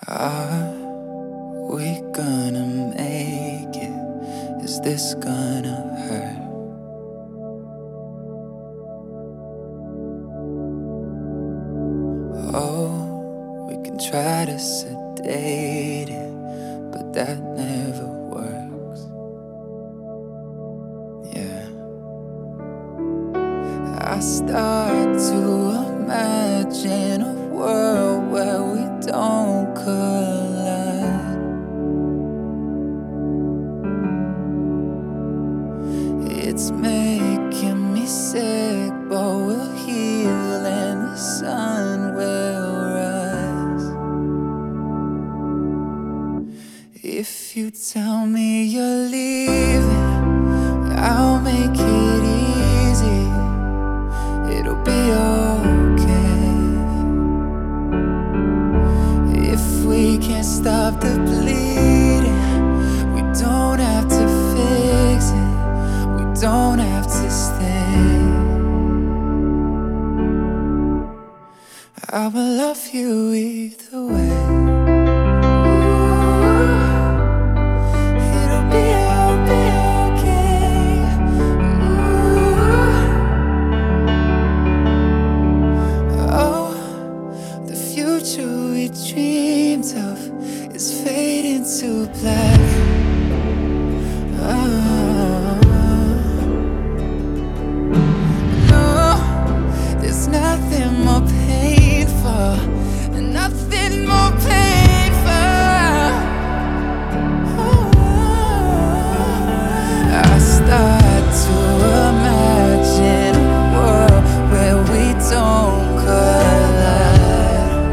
Are we gonna make it? Is this gonna hurt? Oh, we can try to sedate it, but that never works. Yeah, I start to imagine a world where we don't collide. It's making me sick, but we'll heal and the sun will rise. If you tell me you're leaving, I'll make it easy. It'll be okay. If we can't stop the bleeding, we don't have to fix it. We don't have to stay. I will love you either way. It'll be okay. Oh, the future we dreamed of is fading to black. No, there's nothing more painful, nothing more painful. I start to imagine a world where we don't collide.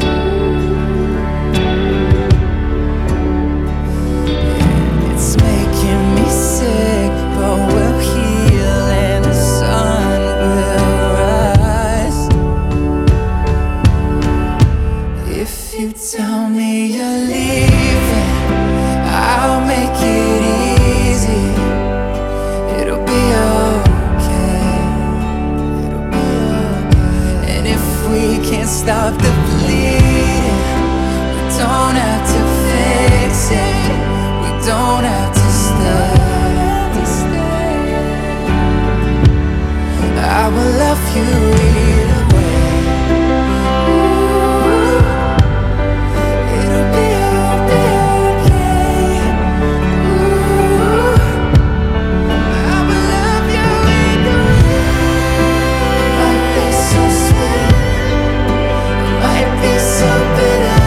It's making me sick, but we'll heal and the sun will rise. If you tell me you're leaving, I'll make it easy. It'll be okay. It'll be okay. And if we can't stop the bleeding, we don't have to fix it. We don't have to stay. I will love you either way. It'll be okay. I will love you either way. It might be so sweet, it might be so bitter.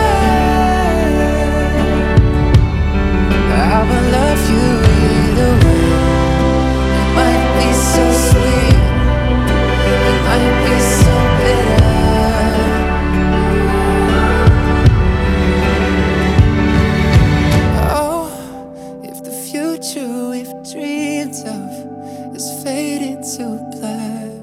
I will love you either way. It might be so sweet, it might be so bitter. Oh, if the future we've dreamed of is fading to black,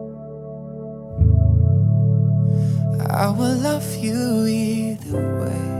I will love you either way.